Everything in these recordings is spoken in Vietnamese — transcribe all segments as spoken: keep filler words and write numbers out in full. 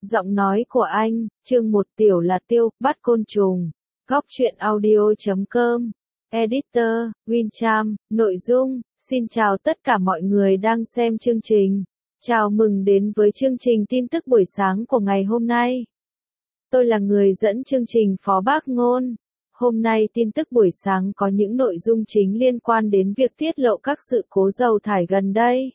Giọng nói của anh, chương một tiểu là tiêu, bắt côn trùng. Góc truyện audio chấm com. Editor, Wincham, nội dung, xin chào tất cả mọi người đang xem chương trình. Chào mừng đến với chương trình tin tức buổi sáng của ngày hôm nay. Tôi là người dẫn chương trình Phó Bác Ngôn. Hôm nay tin tức buổi sáng có những nội dung chính liên quan đến việc tiết lộ các sự cố dầu thải gần đây.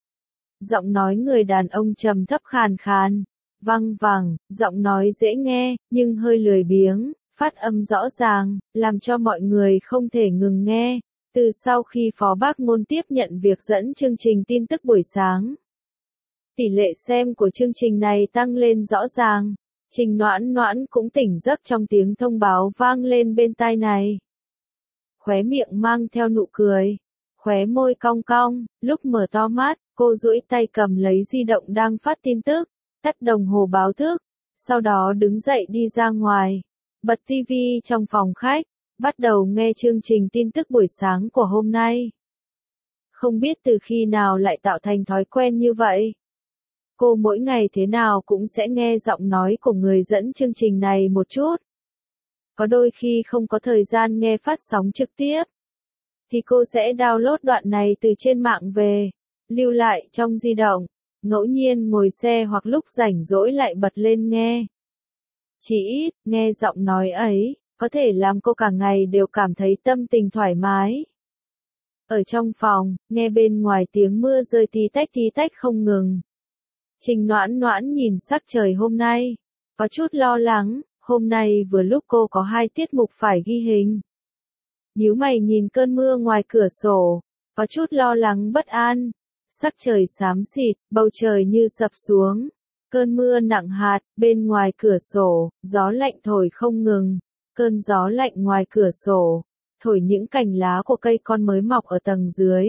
Giọng nói người đàn ông trầm thấp khàn khàn, văng vẳng, giọng nói dễ nghe, nhưng hơi lười biếng, phát âm rõ ràng, làm cho mọi người không thể ngừng nghe. Từ sau khi Phó Bác Ngôn tiếp nhận việc dẫn chương trình tin tức buổi sáng, tỷ lệ xem của chương trình này tăng lên rõ ràng. Trình Noãn Noãn cũng tỉnh giấc trong tiếng thông báo vang lên bên tai này. Khóe miệng mang theo nụ cười, khóe môi cong cong, lúc mở to mắt, cô duỗi tay cầm lấy di động đang phát tin tức, tắt đồng hồ báo thức, sau đó đứng dậy đi ra ngoài, bật tivi trong phòng khách, bắt đầu nghe chương trình tin tức buổi sáng của hôm nay. Không biết từ khi nào lại tạo thành thói quen như vậy. Cô mỗi ngày thế nào cũng sẽ nghe giọng nói của người dẫn chương trình này một chút. Có đôi khi không có thời gian nghe phát sóng trực tiếp, thì cô sẽ download đoạn này từ trên mạng về, lưu lại trong di động, ngẫu nhiên ngồi xe hoặc lúc rảnh rỗi lại bật lên nghe. Chỉ ít, nghe giọng nói ấy, có thể làm cô cả ngày đều cảm thấy tâm tình thoải mái. Ở trong phòng, nghe bên ngoài tiếng mưa rơi tí tách tí tách không ngừng. Trình Noãn Noãn nhìn sắc trời hôm nay, có chút lo lắng, hôm nay vừa lúc cô có hai tiết mục phải ghi hình. Nhíu mày nhìn cơn mưa ngoài cửa sổ, có chút lo lắng bất an. Sắc trời xám xịt, bầu trời như sập xuống. Cơn mưa nặng hạt, bên ngoài cửa sổ, gió lạnh thổi không ngừng. Cơn gió lạnh ngoài cửa sổ, thổi những cành lá của cây con mới mọc ở tầng dưới.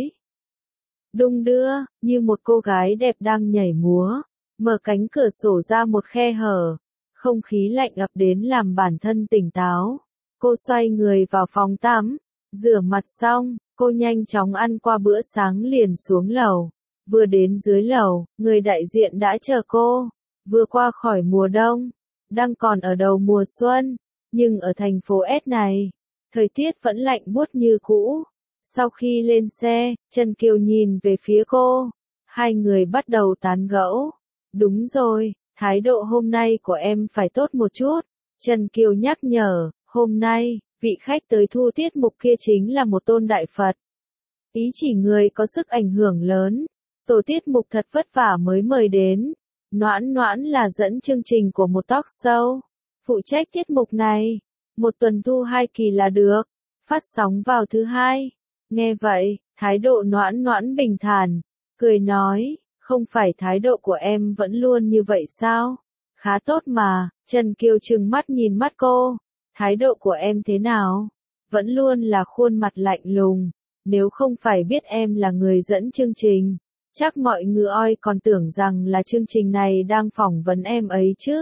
Đung đưa, như một cô gái đẹp đang nhảy múa, mở cánh cửa sổ ra một khe hở. Không khí lạnh ập đến làm bản thân tỉnh táo. Cô xoay người vào phòng tắm, rửa mặt xong, cô nhanh chóng ăn qua bữa sáng liền xuống lầu. Vừa đến dưới lầu, người đại diện đã chờ cô. Vừa qua khỏi mùa đông, đang còn ở đầu mùa xuân, nhưng ở thành phố S này, thời tiết vẫn lạnh buốt như cũ. Sau khi lên xe, Trần Kiều nhìn về phía cô. Hai người bắt đầu tán gẫu. Đúng rồi, thái độ hôm nay của em phải tốt một chút. Trần Kiều nhắc nhở, hôm nay, vị khách tới thu tiết mục kia chính là một tôn đại Phật. Ý chỉ người có sức ảnh hưởng lớn. Tổ tiết mục thật vất vả mới mời đến. Noãn Noãn là dẫn chương trình của một talk show. Phụ trách tiết mục này. Một tuần thu hai kỳ là được. Phát sóng vào thứ hai. Nghe vậy, thái độ Noãn Noãn bình thản. Cười nói, không phải thái độ của em vẫn luôn như vậy sao? Khá tốt mà. Trần Kiều trừng mắt nhìn mắt cô. Thái độ của em thế nào? Vẫn luôn là khuôn mặt lạnh lùng. Nếu không phải biết em là người dẫn chương trình, chắc mọi người oi còn tưởng rằng là chương trình này đang phỏng vấn em ấy chứ.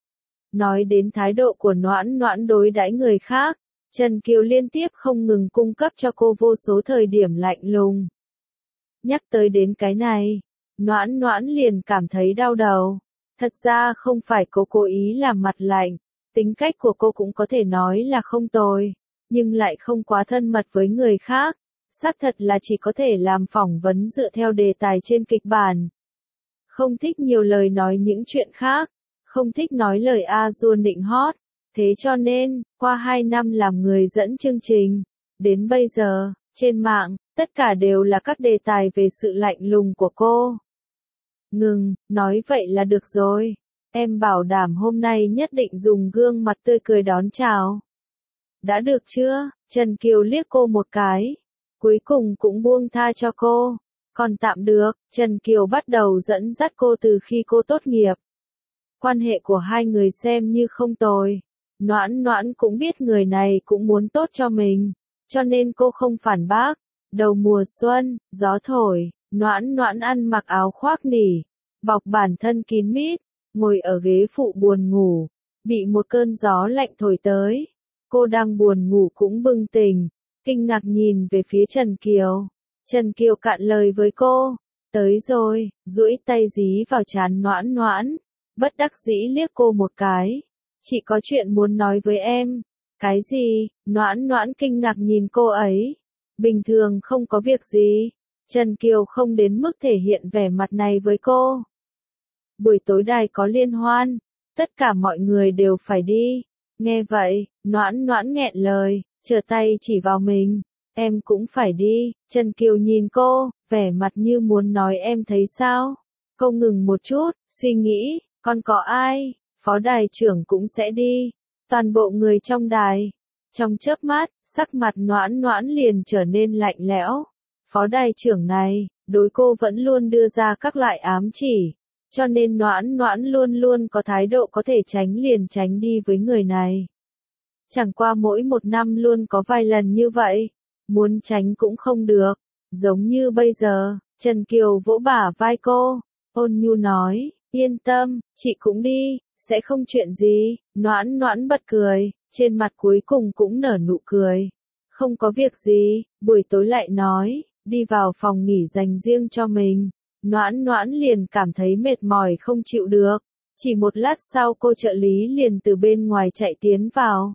Nói đến thái độ của Noãn Noãn đối đãi người khác, Trần Kiều liên tiếp không ngừng cung cấp cho cô vô số thời điểm lạnh lùng. Nhắc tới đến cái này, Noãn Noãn liền cảm thấy đau đầu. Thật ra không phải cô cố ý làm mặt lạnh, tính cách của cô cũng có thể nói là không tồi, nhưng lại không quá thân mật với người khác. Xác thật là chỉ có thể làm phỏng vấn dựa theo đề tài trên kịch bản. Không thích nhiều lời nói những chuyện khác, không thích nói lời a dua nịnh hót. Thế cho nên, qua hai năm làm người dẫn chương trình, đến bây giờ, trên mạng, tất cả đều là các đề tài về sự lạnh lùng của cô. Ngừng, nói vậy là được rồi. Em bảo đảm hôm nay nhất định dùng gương mặt tươi cười đón chào. Đã được chưa? Trần Kiều liếc cô một cái. Cuối cùng cũng buông tha cho cô. Còn tạm được, Trần Kiều bắt đầu dẫn dắt cô từ khi cô tốt nghiệp. Quan hệ của hai người xem như không tồi. Noãn Noãn cũng biết người này cũng muốn tốt cho mình, cho nên cô không phản bác. Đầu mùa xuân, gió thổi, Noãn Noãn ăn mặc áo khoác nỉ, bọc bản thân kín mít, ngồi ở ghế phụ buồn ngủ, bị một cơn gió lạnh thổi tới. Cô đang buồn ngủ cũng bừng tỉnh, kinh ngạc nhìn về phía Trần Kiều. Trần Kiều cạn lời với cô, tới rồi, duỗi tay dí vào trán Noãn Noãn. bất đắc dĩ liếc cô một cái. Chị có chuyện muốn nói với em. Cái gì? Noãn Noãn kinh ngạc nhìn cô ấy. Bình thường không có việc gì. Trần Kiều không đến mức thể hiện vẻ mặt này với cô. Buổi tối đài có liên hoan, tất cả mọi người đều phải đi. Nghe vậy, Noãn Noãn nghẹn lời, trở tay chỉ vào mình. Em cũng phải đi. Trần Kiều nhìn cô, vẻ mặt như muốn nói em thấy sao. Cô ngừng một chút, suy nghĩ, còn có ai? Phó đài trưởng cũng sẽ đi. Toàn bộ người trong đài. Trong chớp mắt, sắc mặt Noãn Noãn liền trở nên lạnh lẽo. Phó đài trưởng này, đối cô vẫn luôn đưa ra các loại ám chỉ. Cho nên Noãn Noãn luôn luôn có thái độ có thể tránh liền tránh đi với người này. Chẳng qua mỗi một năm luôn có vài lần như vậy. Muốn tránh cũng không được. Giống như bây giờ, Trần Kiều vỗ bả vai cô. Ôn nhu nói, yên tâm, chị cũng đi, sẽ không chuyện gì. Noãn Noãn bật cười, trên mặt cuối cùng cũng nở nụ cười. Không có việc gì, buổi tối lại nói, đi vào phòng nghỉ dành riêng cho mình. Noãn Noãn liền cảm thấy mệt mỏi không chịu được. Chỉ một lát sau cô trợ lý liền từ bên ngoài chạy tiến vào.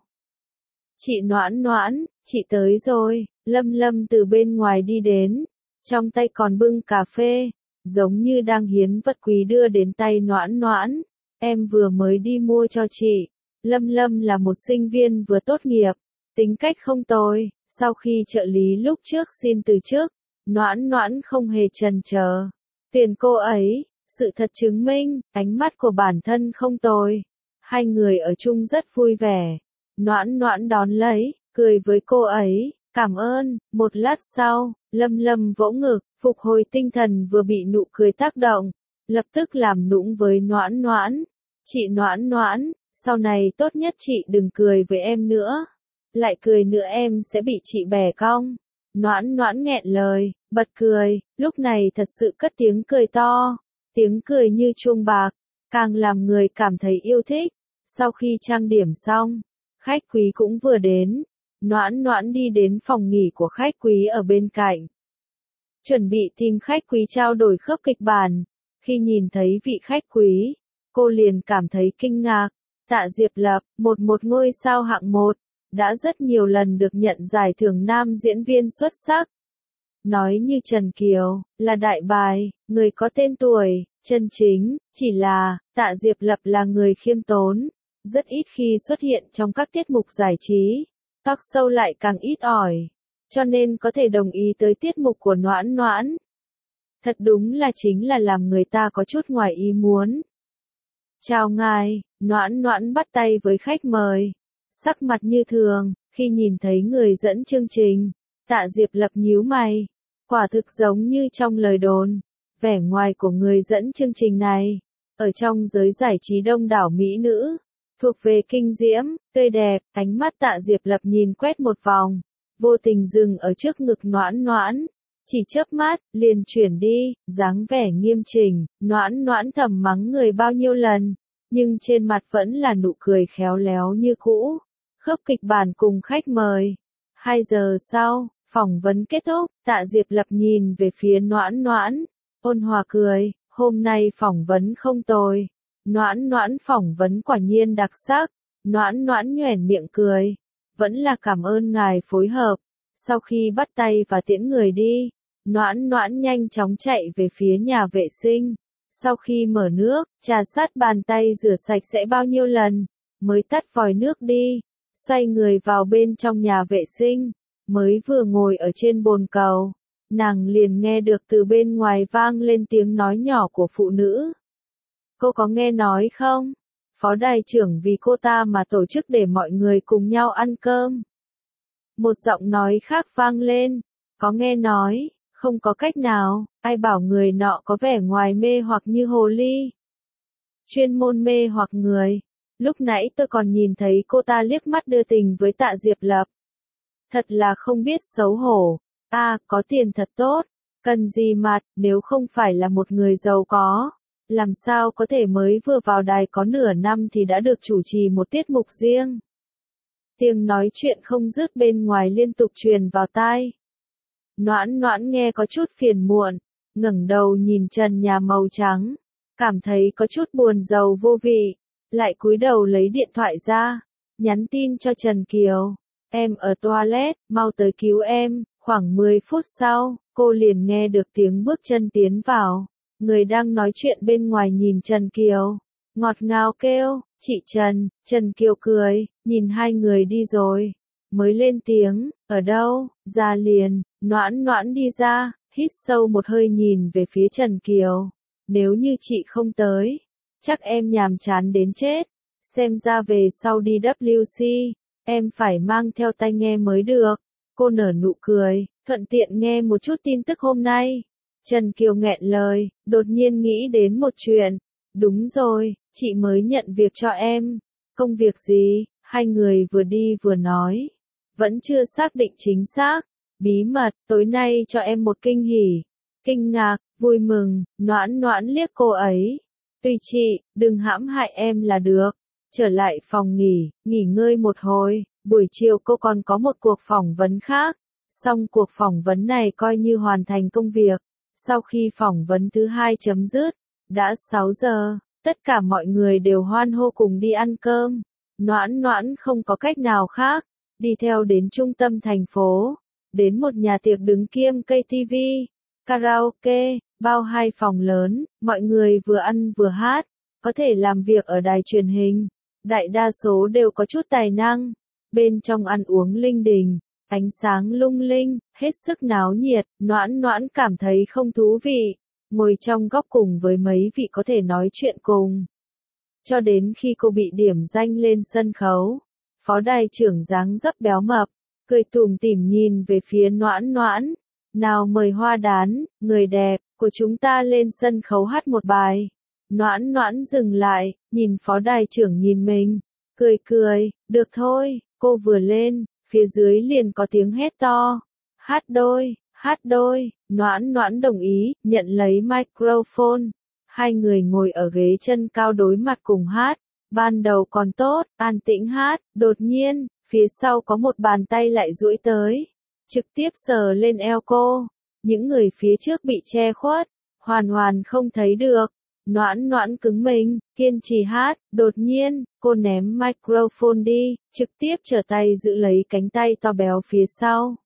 Chị Noãn Noãn, chị tới rồi. Lâm Lâm từ bên ngoài đi đến. Trong tay còn bưng cà phê. Giống như đang hiến vật quý đưa đến tay Noãn Noãn. Em vừa mới đi mua cho chị. Lâm Lâm là một sinh viên vừa tốt nghiệp. Tính cách không tồi. Sau khi trợ lý lúc trước xin từ chức, Noãn Noãn không hề chần chờ. Tuyển cô ấy. Sự thật chứng minh, ánh mắt của bản thân không tồi. Hai người ở chung rất vui vẻ. Noãn Noãn đón lấy, cười với cô ấy. Cảm ơn. Một lát sau, Lâm Lâm vỗ ngực, phục hồi tinh thần vừa bị nụ cười tác động, lập tức làm nũng với Noãn Noãn. Chị Noãn Noãn, sau này tốt nhất chị đừng cười với em nữa. Lại cười nữa em sẽ bị chị bẻ cong. Noãn Noãn nghẹn lời, bật cười, lúc này thật sự cất tiếng cười to. Tiếng cười như chuông bạc, càng làm người cảm thấy yêu thích. Sau khi trang điểm xong, khách quý cũng vừa đến. Noãn Noãn đi đến phòng nghỉ của khách quý ở bên cạnh. Chuẩn bị tìm khách quý trao đổi khớp kịch bản. Khi nhìn thấy vị khách quý, cô liền cảm thấy kinh ngạc. Tạ Diệp Lập, một một ngôi sao hạng một, đã rất nhiều lần được nhận giải thưởng nam diễn viên xuất sắc. Nói như Trần Kiều, là đại bài, người có tên tuổi, chân chính, chỉ là, Tạ Diệp Lập là người khiêm tốn, rất ít khi xuất hiện trong các tiết mục giải trí. Talk show lại càng ít ỏi, cho nên có thể đồng ý tới tiết mục của Noãn Noãn. Thật đúng là chính là làm người ta có chút ngoài ý muốn. Chào ngài, Noãn Noãn bắt tay với khách mời. Sắc mặt như thường, khi nhìn thấy người dẫn chương trình, Tạ Diệp Lập nhíu mày. Quả thực giống như trong lời đồn, vẻ ngoài của người dẫn chương trình này, ở trong giới giải trí đông đảo mỹ nữ, thuộc về kinh diễm, tươi đẹp. Ánh mắt Tạ Diệp Lập nhìn quét một vòng, vô tình dừng ở trước ngực Noãn Noãn. Chỉ chớp mắt, liền chuyển đi, dáng vẻ nghiêm chỉnh. Noãn Noãn thầm mắng người bao nhiêu lần, nhưng trên mặt vẫn là nụ cười khéo léo như cũ. Khớp kịch bản cùng khách mời. Hai giờ sau, phỏng vấn kết thúc, Tạ Diệp Lập nhìn về phía Noãn Noãn, ôn hòa cười, hôm nay phỏng vấn không tồi. Noãn Noãn phỏng vấn quả nhiên đặc sắc. Noãn Noãn nhoẻn miệng cười, vẫn là cảm ơn ngài phối hợp. Sau khi bắt tay và tiễn người đi, Noãn Noãn nhanh chóng chạy về phía nhà vệ sinh. Sau khi mở nước, trà sát bàn tay rửa sạch sẽ bao nhiêu lần, mới tắt vòi nước đi, xoay người vào bên trong nhà vệ sinh. Mới vừa ngồi ở trên bồn cầu, nàng liền nghe được từ bên ngoài vang lên tiếng nói nhỏ của phụ nữ. Cô có nghe nói không? Phó đài trưởng vì cô ta mà tổ chức để mọi người cùng nhau ăn cơm. Một giọng nói khác vang lên. Có nghe nói, không có cách nào, ai bảo người nọ có vẻ ngoài mê hoặc như hồ ly. Chuyên môn mê hoặc người. Lúc nãy tôi còn nhìn thấy cô ta liếc mắt đưa tình với Tạ Diệp Lập. Thật là không biết xấu hổ. À, có tiền thật tốt. Cần gì mặt, nếu không phải là một người giàu có. Làm sao có thể mới vừa vào đài có nửa năm thì đã được chủ trì một tiết mục riêng. Tiếng nói chuyện không dứt bên ngoài liên tục truyền vào tai. Noãn Noãn nghe có chút phiền muộn, ngẩng đầu nhìn trần nhà màu trắng. cảm thấy có chút buồn rầu vô vị, lại cúi đầu lấy điện thoại ra, nhắn tin cho Trần Kiều. Em ở toilet, mau tới cứu em. Khoảng mười phút sau, cô liền nghe được tiếng bước chân tiến vào. Người đang nói chuyện bên ngoài nhìn Trần Kiều, ngọt ngào kêu, chị Trần. Trần Kiều cười, nhìn hai người đi rồi, mới lên tiếng, ở đâu, ra liền. Noãn Noãn đi ra, hít sâu một hơi nhìn về phía Trần Kiều. Nếu như chị không tới, chắc em nhàm chán đến chết. Xem ra về sau đi W C, em phải mang theo tai nghe mới được. Cô nở nụ cười, thuận tiện nghe một chút tin tức hôm nay. Trần Kiều nghẹn lời, đột nhiên nghĩ đến một chuyện. Đúng rồi, chị mới nhận việc cho em. Công việc gì? Hai người vừa đi vừa nói. Vẫn chưa xác định chính xác. Bí mật, tối nay cho em một kinh hỉ. Kinh ngạc, vui mừng, Noãn Noãn liếc cô ấy. Tùy chị, đừng hãm hại em là được. Trở lại phòng nghỉ, nghỉ ngơi một hồi. Buổi chiều cô còn có một cuộc phỏng vấn khác. Xong cuộc phỏng vấn này coi như hoàn thành công việc. Sau khi phỏng vấn thứ hai chấm dứt, đã sáu giờ, tất cả mọi người đều hoan hô cùng đi ăn cơm. Noãn Noãn không có cách nào khác, đi theo đến trung tâm thành phố, đến một nhà tiệc đứng kiêm cây ti vi, karaoke, bao hai phòng lớn, mọi người vừa ăn vừa hát, có thể làm việc ở đài truyền hình. Đại đa số đều có chút tài năng, bên trong ăn uống linh đình, ánh sáng lung linh, hết sức náo nhiệt. Noãn Noãn cảm thấy không thú vị, ngồi trong góc cùng với mấy vị có thể nói chuyện cùng. Cho đến khi cô bị điểm danh lên sân khấu, phó đài trưởng dáng dấp béo mập, cười tủm tỉm nhìn về phía Noãn Noãn. Nào mời Hoa Đán, người đẹp, của chúng ta lên sân khấu hát một bài. Noãn Noãn dừng lại, nhìn phó đài trưởng nhìn mình, cười cười, được thôi. Cô vừa lên, phía dưới liền có tiếng hét to. Hát đôi, hát đôi. Noãn Noãn đồng ý, nhận lấy microphone. Hai người ngồi ở ghế chân cao đối mặt cùng hát. Ban đầu còn tốt, an tĩnh hát, đột nhiên, phía sau có một bàn tay lại duỗi tới, trực tiếp sờ lên eo cô. Những người phía trước bị che khuất, hoàn hoàn không thấy được. Noãn Noãn cứng mình, kiên trì hát, đột nhiên, cô ném microphone đi, trực tiếp trở tay giữ lấy cánh tay to béo phía sau.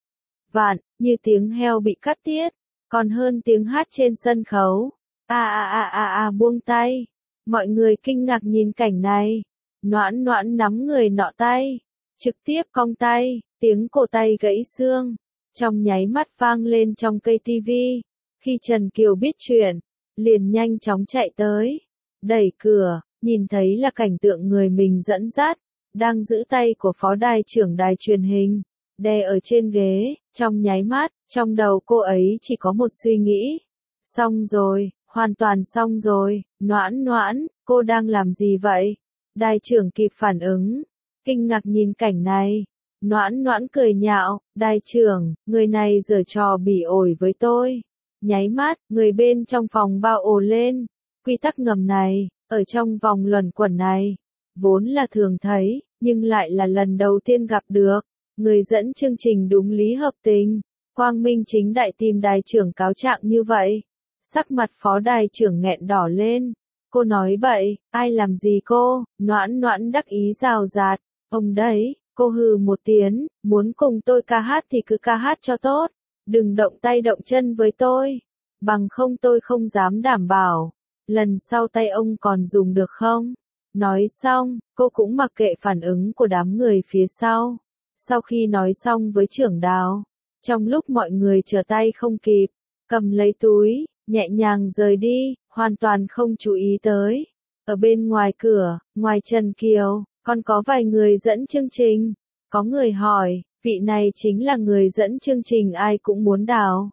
Vạn, như tiếng heo bị cắt tiết, còn hơn tiếng hát trên sân khấu. A a a a a buông tay. Mọi người kinh ngạc nhìn cảnh này. Noãn Noãn nắm người nọ tay, trực tiếp cong tay, tiếng cổ tay gãy xương, trong nháy mắt vang lên trong cây ti vi. Khi Trần Kiều biết chuyện, liền nhanh chóng chạy tới, đẩy cửa, nhìn thấy là cảnh tượng người mình dẫn dắt, đang giữ tay của phó đài trưởng đài truyền hình, đè ở trên ghế. Trong nháy mắt, trong đầu cô ấy chỉ có một suy nghĩ. Xong rồi, hoàn toàn xong rồi. Noãn Noãn, cô đang làm gì vậy? Đài trưởng kịp phản ứng, kinh ngạc nhìn cảnh này. Noãn Noãn cười nhạo, đài trưởng, người này giở trò bỉ ổi với tôi. Nháy mắt, người bên trong phòng bao ồ lên. Quy tắc ngầm này, ở trong vòng luẩn quẩn này, vốn là thường thấy, nhưng lại là lần đầu tiên gặp được. Người dẫn chương trình đúng lý hợp tình, quang minh chính đại tìm đài trưởng cáo trạng như vậy. Sắc mặt phó đài trưởng nghẹn đỏ lên. Cô nói bậy, ai làm gì cô? Noãn Noãn đắc ý rào rạt. Ông đấy, cô hừ một tiếng, muốn cùng tôi ca hát thì cứ ca hát cho tốt. Đừng động tay động chân với tôi. Bằng không tôi không dám đảm bảo. Lần sau tay ông còn dùng được không? Nói xong, cô cũng mặc kệ phản ứng của đám người phía sau. Sau khi nói xong với trưởng đào, trong lúc mọi người trở tay không kịp, cầm lấy túi, nhẹ nhàng rời đi, hoàn toàn không chú ý tới. Ở bên ngoài cửa, ngoài Trần Kiều, còn có vài người dẫn chương trình. Có người hỏi, vị này chính là người dẫn chương trình ai cũng muốn đào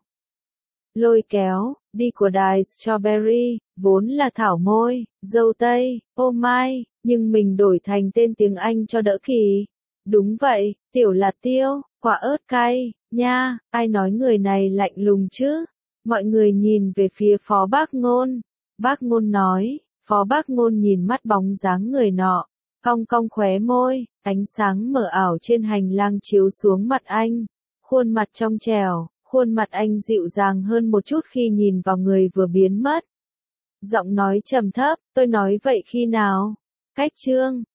lôi kéo, đi của đài Strawberry, vốn là thảo môi, dâu tây, ô mai, nhưng mình đổi thành tên tiếng Anh cho đỡ kỳ. Đúng vậy, tiểu là tiêu, quả ớt cay, nha, ai nói người này lạnh lùng chứ? Mọi người nhìn về phía phó Bác Ngôn. Bác Ngôn nói, phó Bác Ngôn nhìn mắt bóng dáng người nọ, cong cong khóe môi, ánh sáng mờ ảo trên hành lang chiếu xuống mặt anh. Khuôn mặt trong trẻo, khuôn mặt anh dịu dàng hơn một chút khi nhìn vào người vừa biến mất. Giọng nói trầm thấp, tôi nói vậy khi nào? Cách chương